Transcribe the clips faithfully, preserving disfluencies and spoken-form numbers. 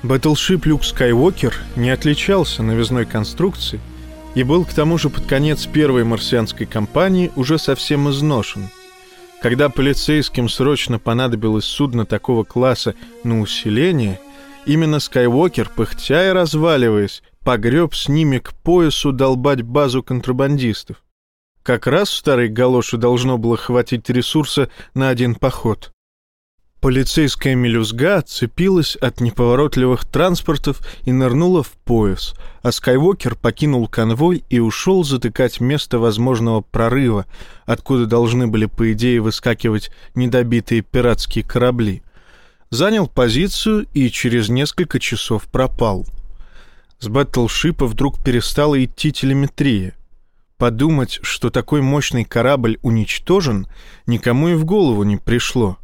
Battleship Люк Скайуокер не отличался новизной конструкции и был к тому же под конец первой марсианской кампании уже совсем изношен. Когда полицейским срочно понадобилось судно такого класса на усиление, именно Скайуокер, пыхтя и разваливаясь, погреб с ними к поясу долбать базу контрабандистов. Как раз старой галоши должно было хватить ресурса на один поход. Полицейская мелюзга отцепилась от неповоротливых транспортов и нырнула в пояс, а Скайуокер покинул конвой и ушел затыкать место возможного прорыва, откуда должны были, по идее, выскакивать недобитые пиратские корабли. Занял позицию и через несколько часов пропал. С Battleship'а вдруг перестала идти телеметрия. Подумать, что такой мощный корабль уничтожен, никому и в голову не пришло.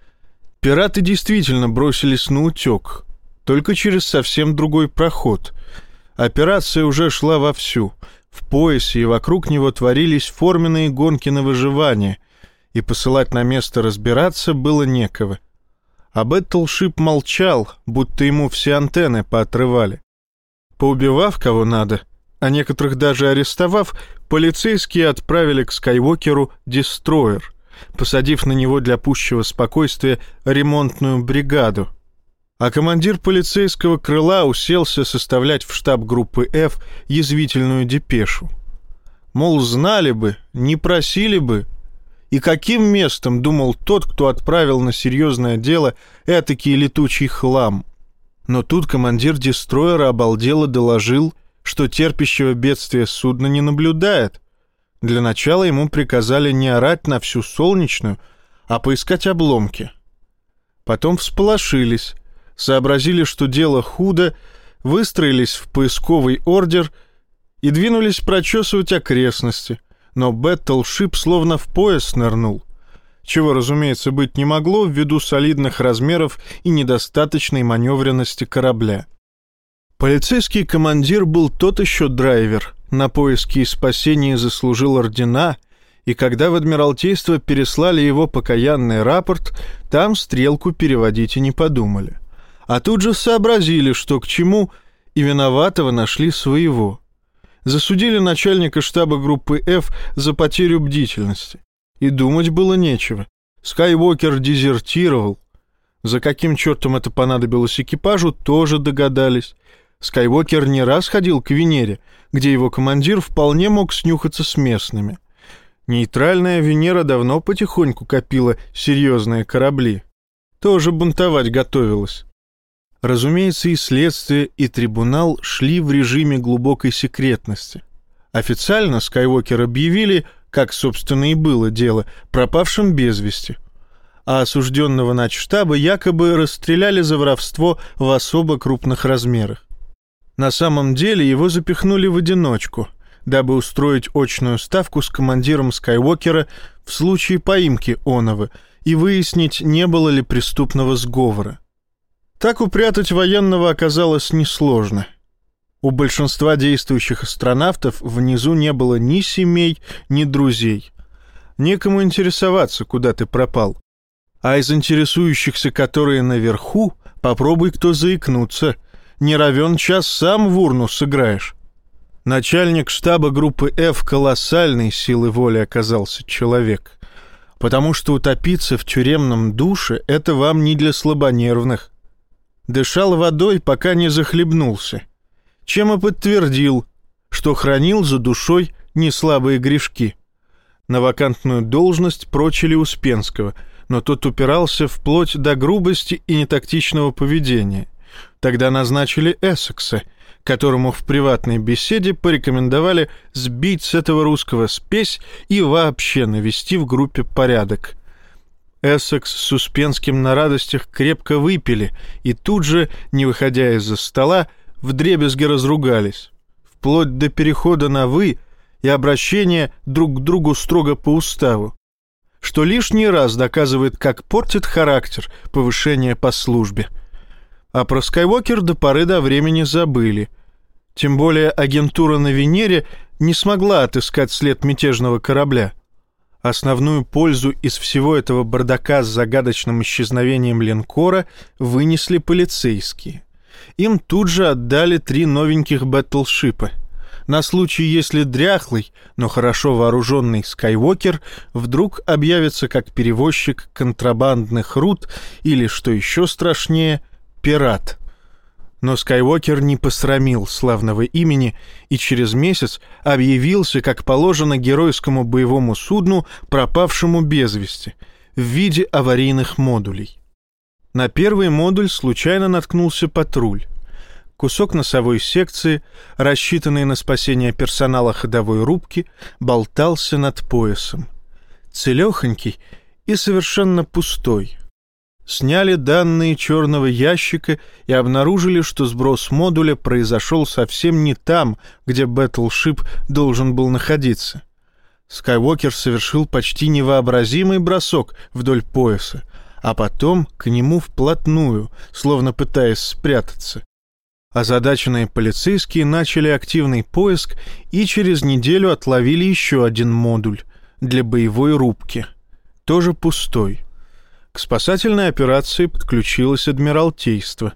Пираты действительно бросились на утек, только через совсем другой проход. Операция уже шла вовсю. В поясе и вокруг него творились форменные гонки на выживание, и посылать на место разбираться было некого. А Battleship молчал, будто ему все антенны поотрывали. Поубивав кого надо, а некоторых даже арестовав, полицейские отправили к Скайуокеру дестройер, посадив на него для пущего спокойствия ремонтную бригаду. А командир полицейского крыла уселся составлять в штаб группы F язвительную депешу. Мол, знали бы, не просили бы. И каким местом думал тот, кто отправил на серьезное дело этакий летучий хлам? Но тут командир дестройера обалдело доложил, что терпящего бедствия судна не наблюдает. Для начала ему приказали не орать на всю Солнечную, а поискать обломки. Потом всполошились, сообразили, что дело худо, выстроились в поисковый ордер и двинулись прочесывать окрестности, но Battleship словно в пояс нырнул, чего, разумеется, быть не могло ввиду солидных размеров и недостаточной маневренности корабля. Полицейский командир был тот еще драйвер, на поиски и спасение заслужил ордена, и когда в Адмиралтейство переслали его покаянный рапорт, там стрелку переводить и не подумали. А тут же сообразили, что к чему, и виноватого нашли своего. Засудили начальника штаба группы F за потерю бдительности. И думать было нечего. Скайуокер дезертировал. За каким чертом это понадобилось экипажу, тоже догадались. Скайуокер не раз ходил к Венере, где его командир вполне мог снюхаться с местными. Нейтральная Венера давно потихоньку копила серьезные корабли. Тоже бунтовать готовилась. Разумеется, и следствие, и трибунал шли в режиме глубокой секретности. Официально Скайуокер объявили, как, собственно, и было дело, пропавшим без вести. А осужденного начштаба якобы расстреляли за воровство в особо крупных размерах. На самом деле его запихнули в одиночку, дабы устроить очную ставку с командиром Скайуокера в случае поимки оного и выяснить, не было ли преступного сговора. Так упрятать военного оказалось несложно. У большинства действующих астронавтов внизу не было ни семей, ни друзей. Некому интересоваться, куда ты пропал. А из интересующихся, которые наверху, попробуй кто заикнуться. Не равен час сам в урну сыграешь. Начальник штаба группы F колоссальной силы воли оказался человек, потому что утопиться в тюремном душе — это вам не для слабонервных. Дышал водой, пока не захлебнулся, чем и подтвердил, что хранил за душой неслабые грешки. На вакантную должность прочили Успенского, но тот упирался вплоть до грубости и нетактичного поведения. Тогда назначили Эссекса, которому в приватной беседе порекомендовали сбить с этого русского спесь и вообще навести в группе порядок. Эссекс с Успенским на радостях крепко выпили и тут же, не выходя из-за стола, вдребезги разругались, вплоть до перехода на «вы» и обращения друг к другу строго по уставу, что лишний раз доказывает, как портит характер повышение по службе. А про Скайуокер до поры до времени забыли. Тем более агентура на Венере не смогла отыскать след мятежного корабля. Основную пользу из всего этого бардака с загадочным исчезновением линкора вынесли полицейские. Им тут же отдали три новеньких бэтлшипа. На случай, если дряхлый, но хорошо вооруженный Скайуокер вдруг объявится как перевозчик контрабандных руд или, что еще страшнее, пират. Но Скайуокер не посрамил славного имени и через месяц объявился, как положено геройскому боевому судну, пропавшему без вести, в виде аварийных модулей. На первый модуль случайно наткнулся патруль. Кусок носовой секции, рассчитанный на спасение персонала ходовой рубки, болтался над поясом. Целехонький и совершенно пустой. Сняли данные черного ящика и обнаружили, что сброс модуля произошел совсем не там, где бэтлшип должен был находиться. Скайуокер совершил почти невообразимый бросок вдоль пояса, а потом к нему вплотную, словно пытаясь спрятаться. Озадаченные полицейские начали активный поиск и через неделю отловили еще один модуль для боевой рубки, тоже пустой. К спасательной операции подключилось Адмиралтейство.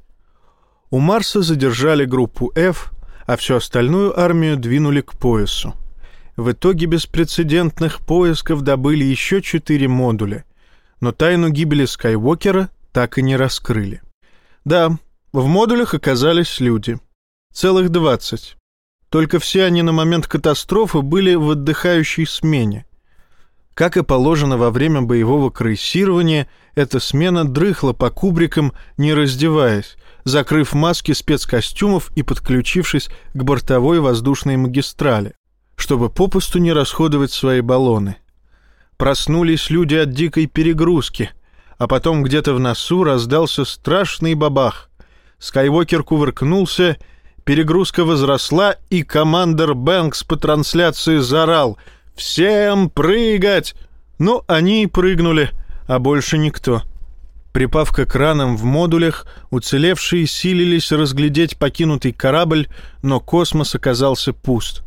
У Марса задержали группу F, а всю остальную армию двинули к поясу. В итоге беспрецедентных поисков добыли еще четыре модуля, но тайну гибели Скайуокера так и не раскрыли. Да, в модулях оказались люди. Целых двадцать. Только все они на момент катастрофы были в отдыхающей смене. Как и положено во время боевого крейсирования, эта смена дрыхла по кубрикам, не раздеваясь, закрыв маски спецкостюмов и подключившись к бортовой воздушной магистрали, чтобы попусту не расходовать свои баллоны. Проснулись люди от дикой перегрузки, а потом где-то в носу раздался страшный бабах. Скайуокер кувыркнулся, перегрузка возросла, и командир Бэнкс по трансляции заорал: «Всем прыгать!» Ну, они и прыгнули, а больше никто. Припав к экранам в модулях, уцелевшие силились разглядеть покинутый корабль, но космос оказался пуст.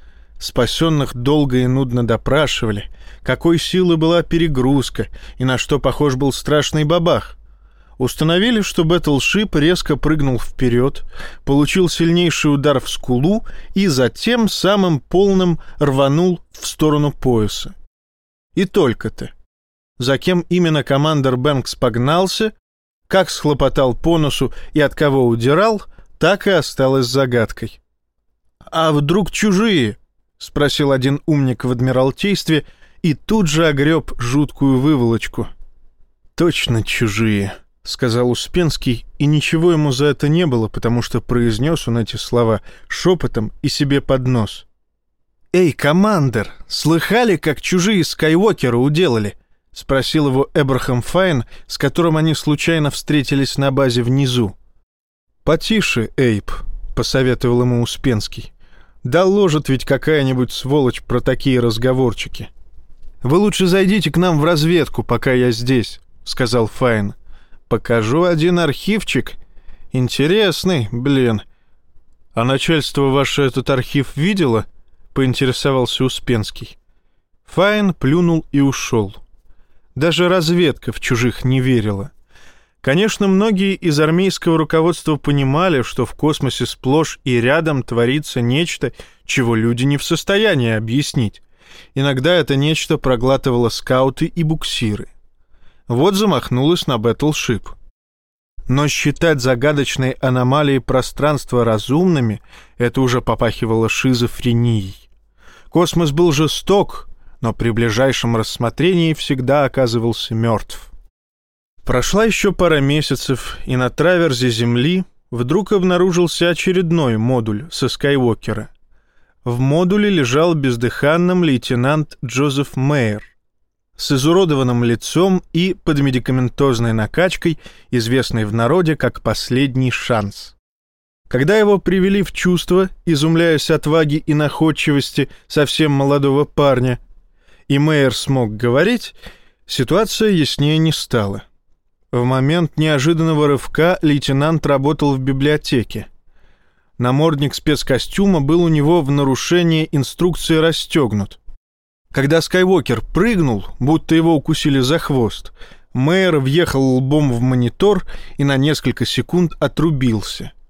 Спасенных долго и нудно допрашивали, какой силы была перегрузка и на что похож был страшный бабах. Установили, что бэтлшип резко прыгнул вперед, получил сильнейший удар в скулу и затем самым полным рванул в сторону пояса. И только-то. За кем именно командир Бэнкс погнался, как схлопотал по носу и от кого удирал, так и осталось загадкой. «А вдруг чужие?» — спросил один умник в Адмиралтействе и тут же огреб жуткую выволочку. «Точно чужие», — сказал Успенский, и ничего ему за это не было, потому что произнес он эти слова шепотом и себе под нос. «Эй, командир, слыхали, как чужие Скайуокера уделали?» — спросил его Эбрахам Файн, с которым они случайно встретились на базе внизу. «Потише, Эйб», — посоветовал ему Успенский. «Доложит ведь какая-нибудь сволочь про такие разговорчики». «Вы лучше зайдите к нам в разведку, пока я здесь», — сказал Файн. «Покажу один архивчик. Интересный, блин». «А начальство ваше этот архив видело?» — поинтересовался Успенский. Файн плюнул и ушел. Даже разведка в чужих не верила. Конечно, многие из армейского руководства понимали, что в космосе сплошь и рядом творится нечто, чего люди не в состоянии объяснить. Иногда это нечто проглатывало скауты и буксиры. Вот замахнулась на бэтлшип. Но считать загадочные аномалии пространства разумными — это уже попахивало шизофренией. Космос был жесток, но при ближайшем рассмотрении всегда оказывался мертв. Прошла еще пара месяцев, и на траверзе Земли вдруг обнаружился очередной модуль со Скайуокера. В модуле лежал бездыханным лейтенант Джозеф Мэйр с изуродованным лицом и под медикаментозной накачкой, известной в народе как «последний шанс». Когда его привели в чувство, изумляясь отваге и находчивости совсем молодого парня, и Мэйр смог говорить, ситуация яснее не стала. В момент неожиданного рывка лейтенант работал в библиотеке. Намордник спецкостюма был у него в нарушение инструкции расстегнут. Когда Скайуокер прыгнул, будто его укусили за хвост, Мэйр въехал лбом в монитор и на несколько секунд отрубился.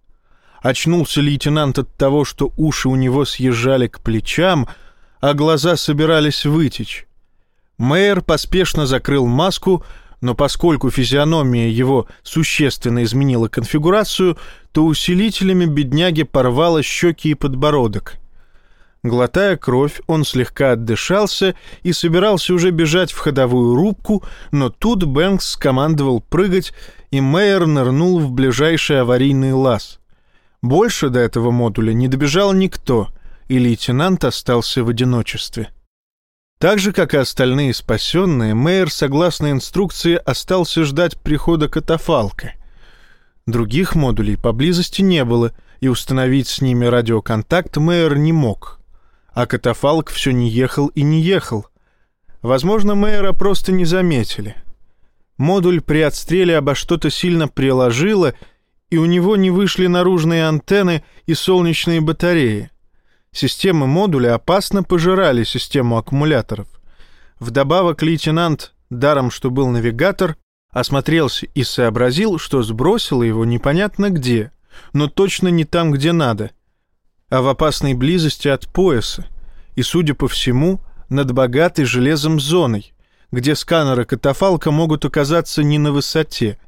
Очнулся лейтенант от того, что уши у него съезжали к плечам, а глаза собирались вытечь. Мэйр поспешно закрыл маску, но поскольку физиономия его существенно изменила конфигурацию, то усилителями бедняги порвало щеки и подбородок. Глотая кровь, он слегка отдышался и собирался уже бежать в ходовую рубку, но тут Бэнкс скомандовал прыгать, и Мэйр нырнул в ближайший аварийный лаз. Больше до этого модуля не добежал никто, и лейтенант остался в одиночестве. Так же, как и остальные спасенные, Мэйр, согласно инструкции, остался ждать прихода катафалка. Других модулей поблизости не было, и установить с ними радиоконтакт Мэйр не мог. А катафалк все не ехал и не ехал. Возможно, Мэйра просто не заметили. Модуль при отстреле обо что-то сильно приложило, и у него не вышли наружные антенны и солнечные батареи. Системы модуля опасно пожирали систему аккумуляторов. Вдобавок лейтенант, даром что был навигатор, осмотрелся и сообразил, что сбросило его непонятно где, но точно не там, где надо, а в опасной близости от пояса, и, судя по всему, над богатой железом зоной, где сканеры катафалка могут оказаться не на высоте.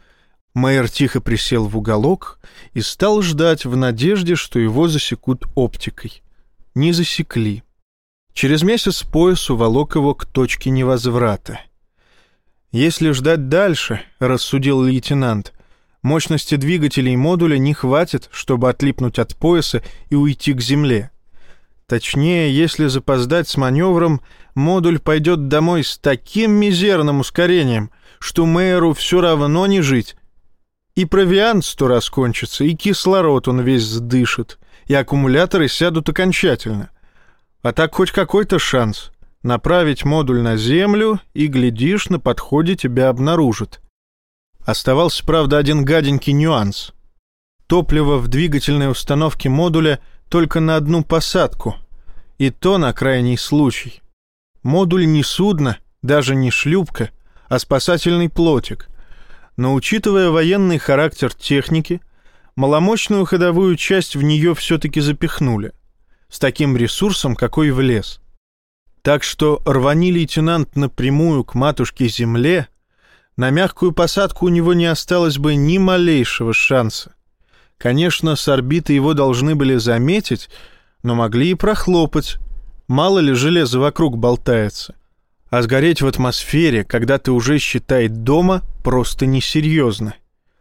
Мэйр тихо присел в уголок и стал ждать в надежде, что его засекут оптикой. Не засекли. Через месяц пояс уволок его к точке невозврата. «Если ждать дальше, — рассудил лейтенант, — мощности двигателей модуля не хватит, чтобы отлипнуть от пояса и уйти к земле. Точнее, если запоздать с маневром, модуль пойдет домой с таким мизерным ускорением, что Мэйру все равно не жить. И провиант сто раз кончится, и кислород он весь сдышит, и аккумуляторы сядут окончательно. А так хоть какой-то шанс направить модуль на Землю, и, глядишь, на подходе тебя обнаружат. Оставался, правда, один гаденький нюанс. Топливо в двигательной установке модуля только на одну посадку, и то на крайний случай. Модуль не судно, даже не шлюпка, а спасательный плотик. Но, учитывая военный характер техники, маломощную ходовую часть в нее все-таки запихнули, с таким ресурсом, какой влез. Так что рвани лейтенант напрямую к матушке-земле, на мягкую посадку у него не осталось бы ни малейшего шанса. Конечно, с орбиты его должны были заметить, но могли и прохлопать. Мало ли железа вокруг болтается. А сгореть в атмосфере, когда ты уже, считай, дома, просто несерьезно.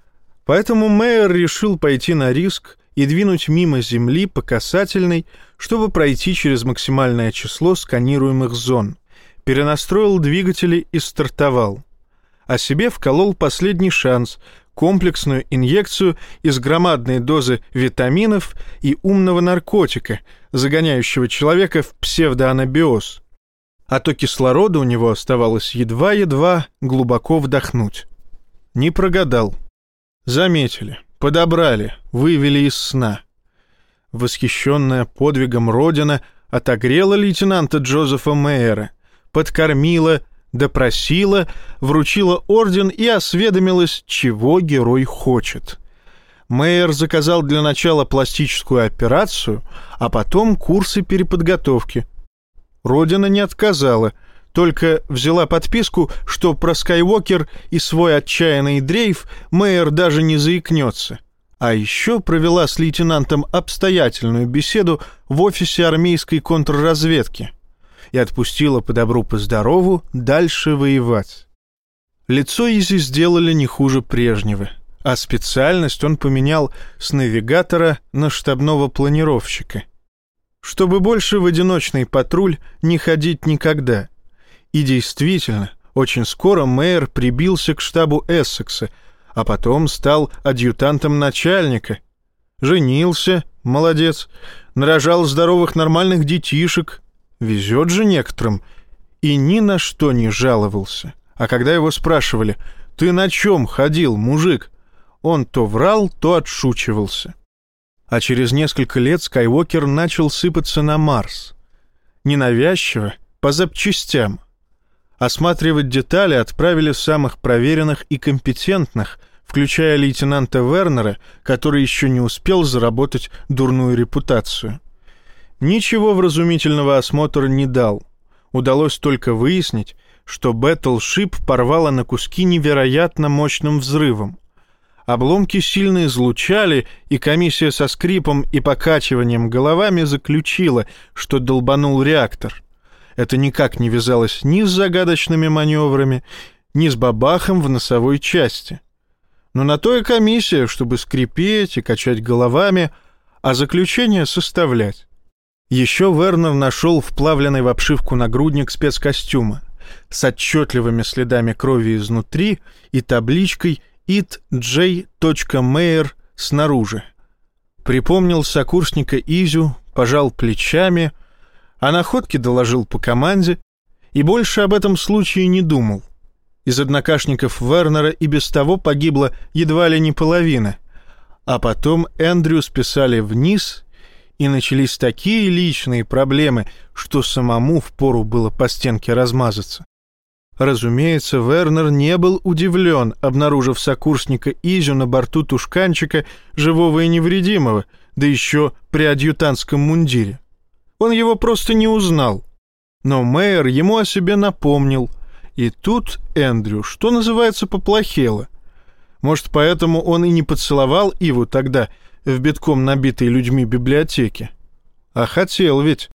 Поэтому Мэйр решил пойти на риск и двинуть мимо Земли по касательной, чтобы пройти через максимальное число сканируемых зон. Перенастроил двигатели и стартовал. А себе вколол последний шанс — комплексную инъекцию из громадной дозы витаминов и умного наркотика, загоняющего человека в псевдоанабиоз. А то кислорода у него оставалось едва-едва глубоко вдохнуть. Не прогадал. Заметили, подобрали, вывели из сна. Восхищенная подвигом Родина отогрела лейтенанта Джозефа Мэйра, подкормила, допросила, вручила орден и осведомилась, чего герой хочет. Мэйр заказал для начала пластическую операцию, а потом курсы переподготовки. Родина не отказала, только взяла подписку, что про Скайуокер и свой отчаянный дрейф Мэйр даже не заикнется. А еще провела с лейтенантом обстоятельную беседу в офисе армейской контрразведки и отпустила по добру по здорову дальше воевать. Лицо Изи сделали не хуже прежнего, а специальность он поменял с навигатора на штабного планировщика, чтобы больше в одиночный патруль не ходить никогда. И действительно, очень скоро Мэйр прибился к штабу Эссекса, а потом стал адъютантом начальника. Женился, молодец, нарожал здоровых нормальных детишек, везет же некоторым, и ни на что не жаловался. А когда его спрашивали: «Ты на чем ходил, мужик?», он то врал, то отшучивался. А через несколько лет Скайуокер начал сыпаться на Марс. Ненавязчиво, по запчастям. Осматривать детали отправили самых проверенных и компетентных, включая лейтенанта Вернера, который еще не успел заработать дурную репутацию. Ничего вразумительного осмотр не дал. Удалось только выяснить, что Battleship порвало на куски невероятно мощным взрывом. Обломки сильно излучали, и комиссия со скрипом и покачиванием головами заключила, что долбанул реактор. Это никак не вязалось ни с загадочными маневрами, ни с бабахом в носовой части. Но на то и комиссия, чтобы скрипеть и качать головами, а заключение составлять. Еще Вернер нашел вплавленный в обшивку нагрудник спецкостюма с отчетливыми следами крови изнутри и табличкой «Ит Джей Мейер» снаружи. Припомнил сокурсника Изю, пожал плечами, о находке доложил по команде и больше об этом случае не думал. Из однокашников Вернера и без того погибла едва ли не половина, а потом Эндрю списали вниз, и начались такие личные проблемы, что самому впору было по стенке размазаться. Разумеется, Вернер не был удивлен, обнаружив сокурсника Изю на борту тушканчика, живого и невредимого, да еще при адъютантском мундире. Он его просто не узнал. Но Мейер ему о себе напомнил, и тут Эндрю, что называется, поплохело. Может, поэтому он и не поцеловал Иву тогда в битком набитой людьми библиотеке. А хотел ведь.